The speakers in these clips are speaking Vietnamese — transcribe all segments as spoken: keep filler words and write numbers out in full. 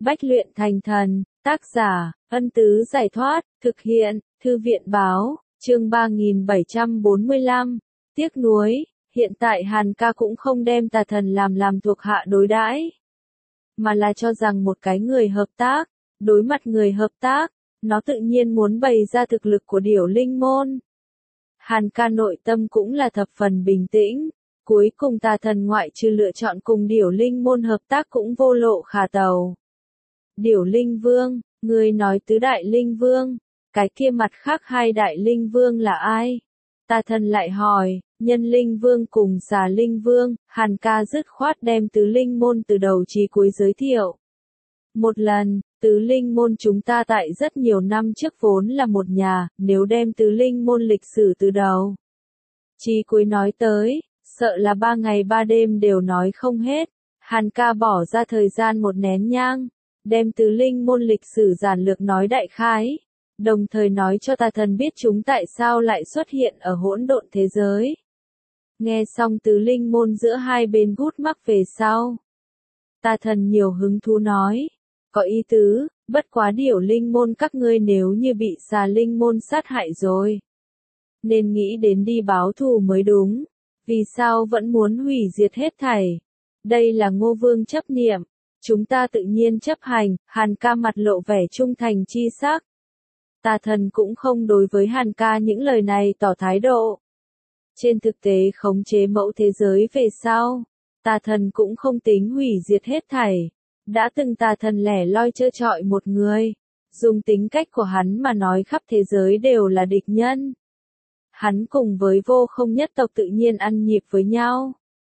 Bách luyện thành thần, tác giả, Ân Tứ Giải Thoát, thực hiện, Thư viện Báo, chương ba nghìn bảy trăm bốn mươi lăm, tiếc nuối, hiện tại Hàn ca cũng không đem tà thần làm làm thuộc hạ đối đãi, mà là cho rằng một cái người hợp tác, đối mặt người hợp tác, nó tự nhiên muốn bày ra thực lực của Điểu Linh Môn. Hàn ca nội tâm cũng là thập phần bình tĩnh, cuối cùng tà thần ngoại trừ lựa chọn cùng Điểu Linh Môn hợp tác cũng vô lộ khả tàu. Điểu Linh Vương, người nói tứ đại Linh Vương, cái kia mặt khác hai đại Linh Vương là ai? Tà thần lại hỏi, Nhân Linh Vương cùng Xà Linh Vương, Hàn ca dứt khoát đem tứ Linh Môn từ đầu chí cuối giới thiệu. Một lần, tứ Linh Môn chúng ta tại rất nhiều năm trước vốn là một nhà, nếu đem tứ Linh Môn lịch sử từ đầu chí cuối nói tới, sợ là ba ngày ba đêm đều nói không hết. Hàn ca bỏ ra thời gian một nén nhang, đem tứ Linh Môn lịch sử giản lược nói đại khái, đồng thời nói cho tà thần biết chúng tại sao lại xuất hiện ở hỗn độn thế giới. Nghe xong tứ Linh Môn giữa hai bên gút mắc về sau, tà thần nhiều hứng thú nói, có ý tứ, bất quá Điểu Linh Môn các ngươi nếu như bị Xà Linh Môn sát hại rồi, nên nghĩ đến đi báo thù mới đúng, vì sao vẫn muốn hủy diệt hết thảy? Đây là Ngô Vương chấp niệm, chúng ta tự nhiên chấp hành. Hàn ca mặt lộ vẻ trung thành chi sắc. Tà thần cũng không đối với Hàn ca những lời này tỏ thái độ. Trên thực tế khống chế mẫu thế giới về sau, tà thần cũng không tính hủy diệt hết thảy. Đã từng tà thần lẻ loi trơ trọi một người, dùng tính cách của hắn mà nói khắp thế giới đều là địch nhân. Hắn cùng với vô không nhất tộc tự nhiên ăn nhịp với nhau.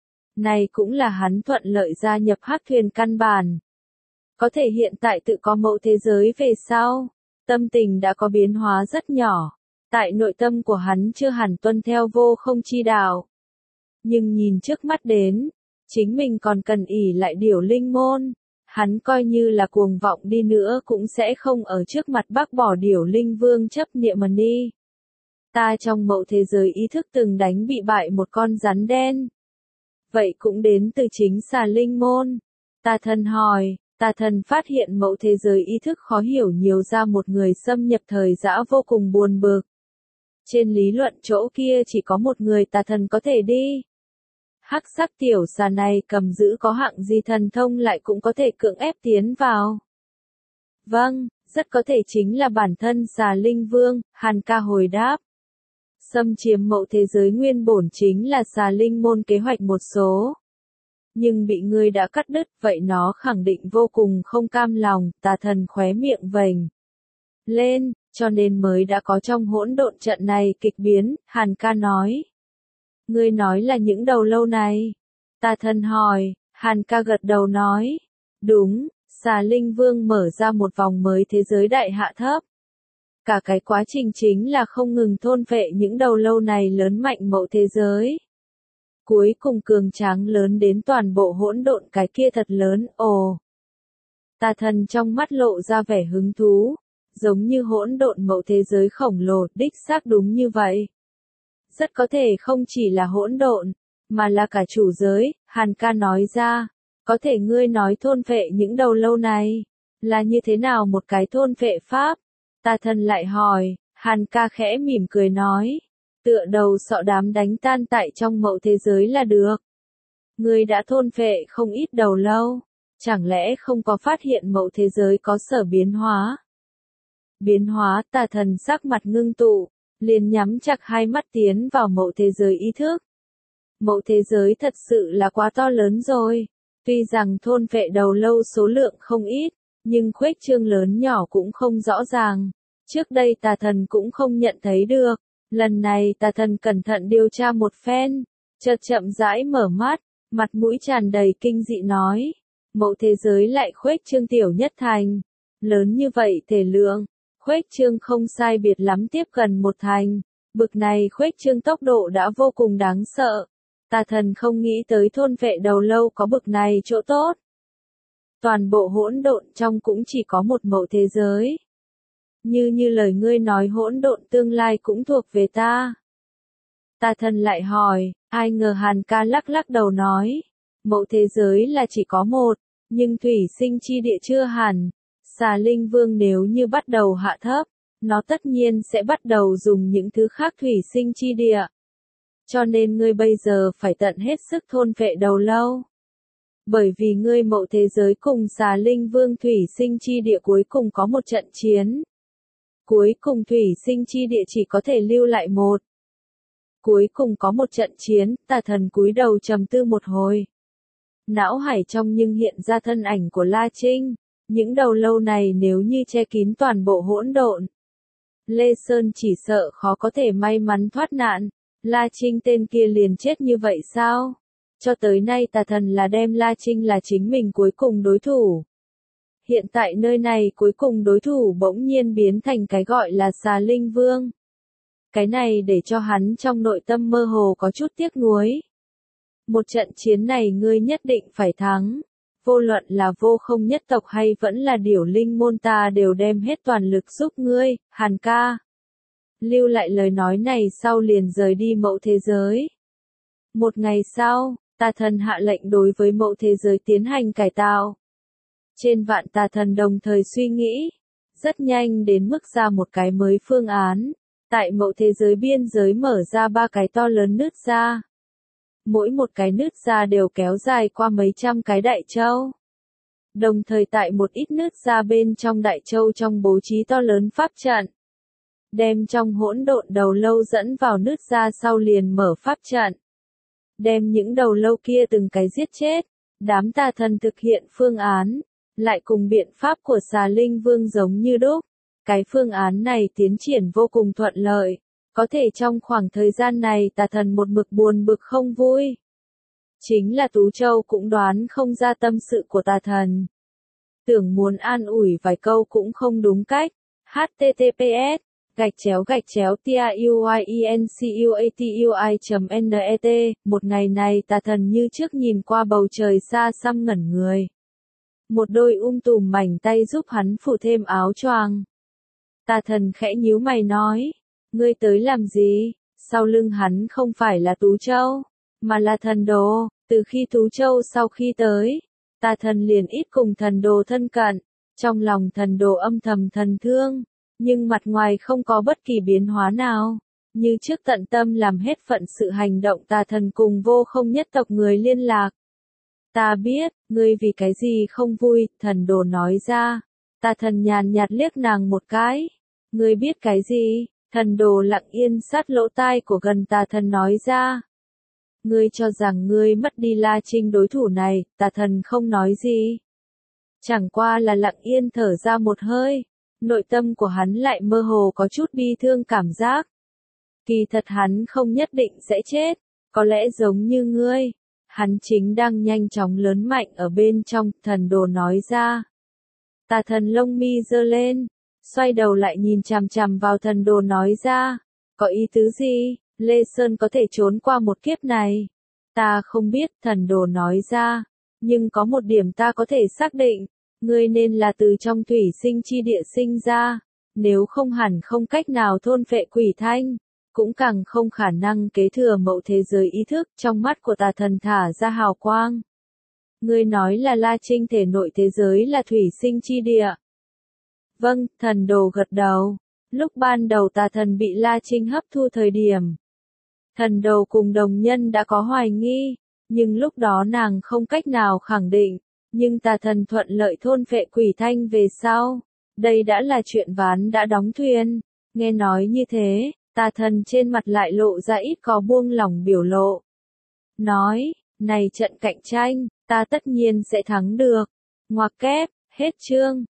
Này cũng là hắn thuận lợi gia nhập hắc thuyền căn bản. Có thể hiện tại tự có mẫu thế giới về sau, tâm tình đã có biến hóa rất nhỏ. Tại nội tâm của hắn chưa hẳn tuân theo vô không chi đạo. Nhưng nhìn trước mắt đến, chính mình còn cần ỷ lại Điểu Linh Môn. Hắn coi như là cuồng vọng đi nữa cũng sẽ không ở trước mặt bác bỏ Điểu Linh Vương chấp niệm mà đi. Ta trong mẫu thế giới ý thức từng đánh bị bại một con rắn đen. Vậy cũng đến từ chính Xà Linh Môn. Tà thần hỏi, tà thần phát hiện mẫu thế giới ý thức khó hiểu nhiều ra một người xâm nhập thời dã vô cùng buồn bực. Trên lý luận chỗ kia chỉ có một người tà thần có thể đi. Hắc sắc tiểu xà này cầm giữ có hạng gì thần thông lại cũng có thể cưỡng ép tiến vào. Vâng, rất có thể chính là bản thân Xà Linh Vương, Hàn ca hồi đáp. Xâm chiếm mẫu thế giới nguyên bổn chính là Xà Linh Môn kế hoạch một số. Nhưng bị ngươi đã cắt đứt, vậy nó khẳng định vô cùng không cam lòng, tà thần khóe miệng vểnh lên, cho nên mới đã có trong hỗn độn trận này kịch biến. Hàn ca nói. Ngươi nói là những đầu lâu này. Tà thần hỏi, Hàn ca gật đầu nói. Đúng, Xà Linh Vương mở ra một vòng mới thế giới đại hạ thấp. Cả cái quá trình chính là không ngừng thôn phệ những đầu lâu này lớn mạnh mẫu thế giới. Cuối cùng cường tráng lớn đến toàn bộ hỗn độn cái kia thật lớn, ồ. Tà thần trong mắt lộ ra vẻ hứng thú, giống như hỗn độn mẫu thế giới khổng lồ, đích xác đúng như vậy. Rất có thể không chỉ là hỗn độn, mà là cả chủ giới. Hàn ca nói ra, có thể ngươi nói thôn phệ những đầu lâu này, là như thế nào một cái thôn phệ pháp? Tà thần lại hỏi, Hàn ca khẽ mỉm cười nói, tựa đầu sọ đám đánh tan tại trong mẫu thế giới là được. Ngươi đã thôn phệ không ít đầu lâu, chẳng lẽ không có phát hiện mẫu thế giới có sở biến hóa? Biến hóa, tà thần sắc mặt ngưng tụ, liền nhắm chặt hai mắt tiến vào mẫu thế giới ý thức. Mẫu thế giới thật sự là quá to lớn rồi, tuy rằng thôn phệ đầu lâu số lượng không ít, nhưng khuếch trương lớn nhỏ cũng không rõ ràng. Trước đây tà thần cũng không nhận thấy được. Lần này tà thần cẩn thận điều tra một phen, chợt chậm rãi mở mắt, mặt mũi tràn đầy kinh dị nói. Mẫu thế giới lại khuếch trương tiểu nhất thành. Lớn như vậy thể lượng, khuếch trương không sai biệt lắm tiếp gần một thành. Bực này khuếch trương tốc độ đã vô cùng đáng sợ. Tà thần không nghĩ tới thôn vệ đầu lâu có bực này chỗ tốt. Toàn bộ hỗn độn trong cũng chỉ có một mẫu thế giới. Như như lời ngươi nói hỗn độn tương lai cũng thuộc về ta. Tà thần lại hỏi, ai ngờ Hàn ca lắc lắc đầu nói. Mẫu thế giới là chỉ có một, Nhưng thủy sinh chi địa chưa hẳn. Xà Linh Vương nếu như bắt đầu hạ thấp, nó tất nhiên sẽ bắt đầu dùng những thứ khác thủy sinh chi địa. Cho nên ngươi bây giờ phải tận hết sức thôn phệ đầu lâu. Bởi vì ngươi mậu thế giới cùng Xà Linh Vương thủy sinh chi địa cuối cùng có một trận chiến. Cuối cùng thủy sinh chi địa chỉ có thể lưu lại một. Cuối cùng có một trận chiến, tà thần cúi đầu trầm tư một hồi. Não hải trong nhưng hiện ra thân ảnh của La Trinh. Những đầu lâu này nếu như che kín toàn bộ hỗn độn, Lê Sơn chỉ sợ khó có thể may mắn thoát nạn. La Trinh tên kia liền chết như vậy sao? Cho tới nay tà thần là đem La Trinh là chính mình cuối cùng đối thủ. Hiện tại nơi này cuối cùng đối thủ bỗng nhiên biến thành cái gọi là Xà Linh Vương. Cái này để cho hắn trong nội tâm mơ hồ có chút tiếc nuối. Một trận chiến này ngươi nhất định phải thắng. Vô luận là vô không nhất tộc hay vẫn là điểu linh môn ta đều đem hết toàn lực giúp ngươi, Hàn ca. Lưu lại lời nói này sau liền rời đi mậu thế giới. Một ngày sau, tà thần hạ lệnh đối với mậu thế giới tiến hành cải tạo. Trên vạn tà thần đồng thời suy nghĩ, rất nhanh đến mức ra một cái mới phương án. Tại mậu thế giới biên giới mở ra ba cái to lớn nứt ra. Mỗi một cái nứt ra đều kéo dài qua mấy trăm cái đại châu. Đồng thời tại một ít nứt ra bên trong đại châu trong bố trí to lớn pháp trận. Đem trong hỗn độn đầu lâu dẫn vào nứt ra sau liền mở pháp trận. Đem những đầu lâu kia từng cái giết chết. Đám tà thần thực hiện phương án. Lại cùng biện pháp của Xà Linh Vương giống như đúc. Cái phương án này tiến triển vô cùng thuận lợi. Có thể trong khoảng thời gian này tà thần một mực buồn bực không vui. Chính là Tú Châu cũng đoán không ra tâm sự của tà thần. Tưởng muốn an ủi vài câu cũng không đúng cách. H T T P S gạch chéo gạch chéo T I U I E N C U A T U I chấm N E T. Một ngày này tà thần như trước nhìn qua bầu trời xa xăm ngẩn người. Một đôi um tùm mảnh tay giúp hắn phủ thêm áo choàng. Tà thần khẽ nhíu mày nói. Ngươi tới làm gì? Sau lưng hắn không phải là Tú Châu, mà là thần đồ. Từ khi Tú Châu sau khi tới, tà thần liền ít cùng thần đồ thân cận. Trong lòng thần đồ âm thầm thần thương, nhưng mặt ngoài không có bất kỳ biến hóa nào. Như trước tận tâm làm hết phận sự hành động tà thần cùng vô không nhất tộc người liên lạc. Ta biết, ngươi vì cái gì không vui, thần đồ nói ra. Tà thần nhàn nhạt liếc nàng một cái. Ngươi biết cái gì? Thần đồ lặng yên sát lỗ tai của gần tà thần nói ra. Ngươi cho rằng ngươi mất đi La Trinh đối thủ này, tà thần không nói gì. Chẳng qua là lặng yên thở ra một hơi. Nội tâm của hắn lại mơ hồ có chút bi thương cảm giác. Kỳ thật hắn không nhất định sẽ chết, có lẽ giống như ngươi. Hắn chính đang nhanh chóng lớn mạnh ở bên trong, thần đồ nói ra. Tà thần lông mi giơ lên. Xoay đầu lại nhìn chằm chằm vào thần đồ nói ra. Có ý tứ gì? Lê Sơn có thể trốn qua một kiếp này. Ta không biết, thần đồ nói ra. Nhưng có một điểm ta có thể xác định. Ngươi nên là từ trong thủy sinh chi địa sinh ra. Nếu không hẳn không cách nào thôn phệ quỷ thanh. Cũng càng không khả năng kế thừa mậu thế giới ý thức. Trong mắt của tà thần thả ra hào quang. Ngươi nói là La Trinh thể nội thế giới là thủy sinh chi địa. Vâng, thần đồ gật đầu. Lúc ban đầu tà thần bị La Trinh hấp thu thời điểm. Thần đồ cùng đồng nhân đã có hoài nghi, nhưng lúc đó nàng không cách nào khẳng định. Nhưng tà thần thuận lợi thôn phệ quỷ thanh về sau. Đây đã là chuyện ván đã đóng thuyền. Nghe nói như thế, tà thần trên mặt lại lộ ra ít có buông lỏng biểu lộ. Nói, này trận cạnh tranh, ta tất nhiên sẽ thắng được. Ngoặc kép, hết chương.